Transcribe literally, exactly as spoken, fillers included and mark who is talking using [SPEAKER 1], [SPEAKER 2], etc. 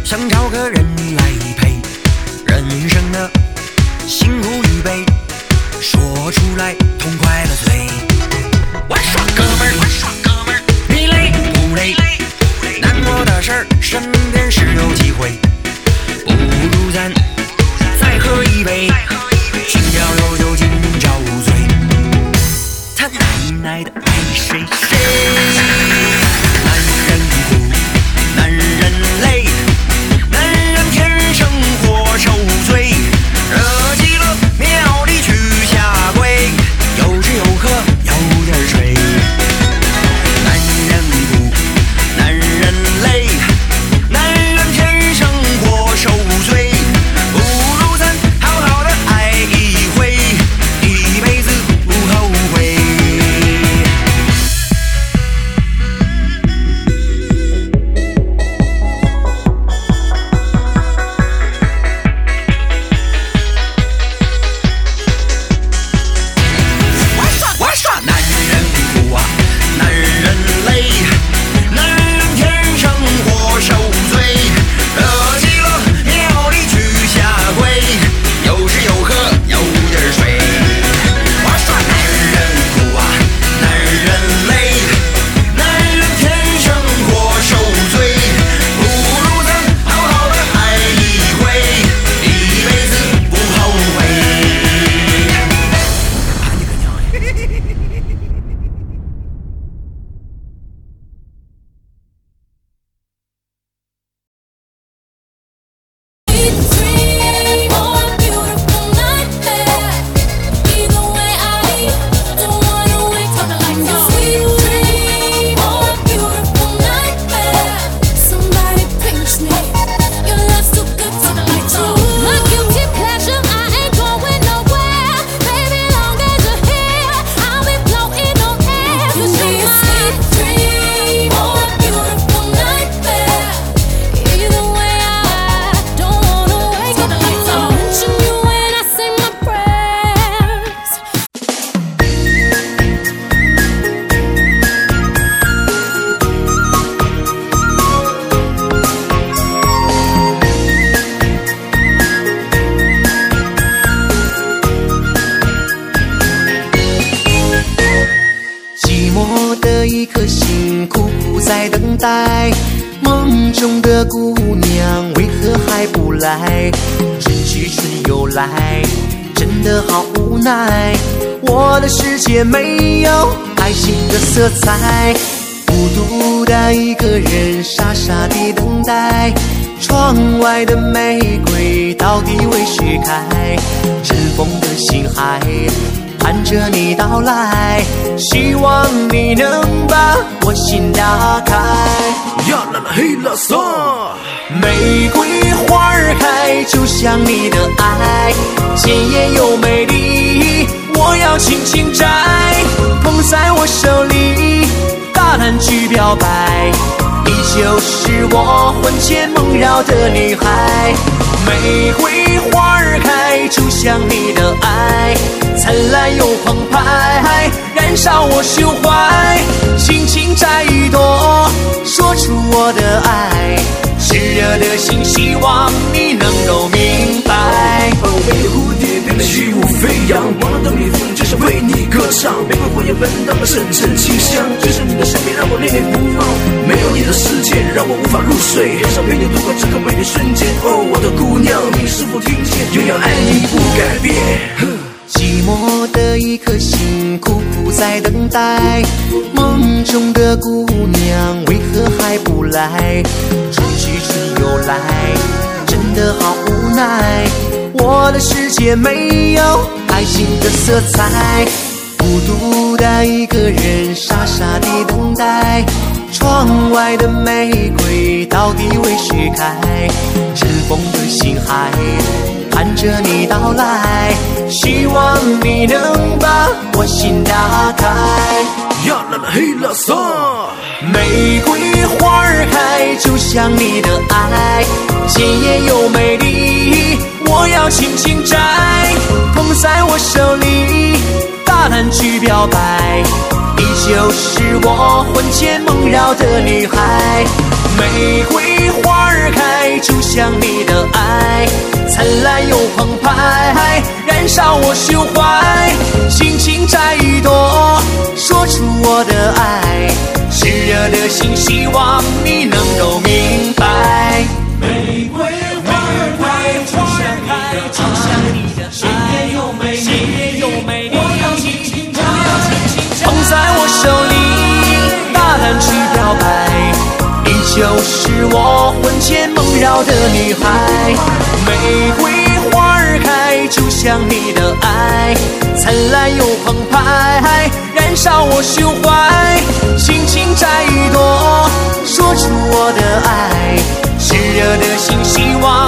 [SPEAKER 1] 想找个人来陪，人生的辛苦与悲，说出来痛快了嘴。玩耍哥们儿，玩耍哥们儿，你累不累？难过的事儿身边是有机会，不如咱再喝一杯，轻飘有酒今朝醉。他奶奶的爱谁谁？男人苦，男人累，男人天生活受罪，热极了庙里去下跪，有吃有喝有点睡。男人苦，男人累，男人天生活受罪，不如咱好好的爱一回，一辈子不后悔。
[SPEAKER 2] 在等待，梦中的姑娘为何还不来？春去春又来，真的好无奈。我的世界没有爱情的色彩，孤独的一个人傻傻地等待。窗外的玫瑰到底为谁开？尘封的心海盼着你到来，希望你能把我心打开。
[SPEAKER 3] 呀啦啦嘿啦嗦，
[SPEAKER 2] 玫瑰花儿开，就像你的爱，鲜艳又美丽，我要轻轻摘，捧在我手里，大胆去表白。你就是我魂牵梦绕的女孩，玫瑰花儿开，就像你的爱，灿烂又澎湃，燃烧我胸怀，轻轻摘一朵，说出我的爱，炽热的心，希望你能够明白。
[SPEAKER 3] 哦，美丽蝴蝶变得起舞飞扬，忘了的蜜蜂只想为你歌唱，玫瑰火焰焚荡了深沉清香，追着你的身边让我恋恋不忘，没有你的世界让我无法入睡，很少陪你度过这个美丽瞬间。哦，我的姑娘，你是否听见？永远爱你不改变。
[SPEAKER 2] 寂寞的一颗心，苦苦在等待，梦中的姑娘为何还不来？春去春又来，真的好无奈。我的世界没有爱情的色彩，孤独的一个人傻傻地等待。窗外的玫瑰到底为谁开？尘封的心海盼着你到来，希望你能把我心打开。
[SPEAKER 3] 呀啦啦嘿啦嗦，
[SPEAKER 2] 玫瑰花儿开，就像你的爱，鲜艳又美丽，我要轻轻摘，捧在我手里，大胆去表白。你就是我魂牵梦绕的女孩，玫瑰花儿开，就像你的爱，灿烂又澎湃，燃烧我胸怀。轻轻摘一朵，说出我的爱，炽热的心，希望你能够明白。
[SPEAKER 3] 玫瑰花儿开，就像你的爱，鲜艳又美丽，我要轻轻摘，
[SPEAKER 2] 捧在我手里，大胆去表白。你就是我魂牵梦绕的女孩。玫瑰花儿开，就像你的爱，灿烂又澎湃，燃烧我胸怀。轻轻摘一朵，说出我的爱，炽热的心，希望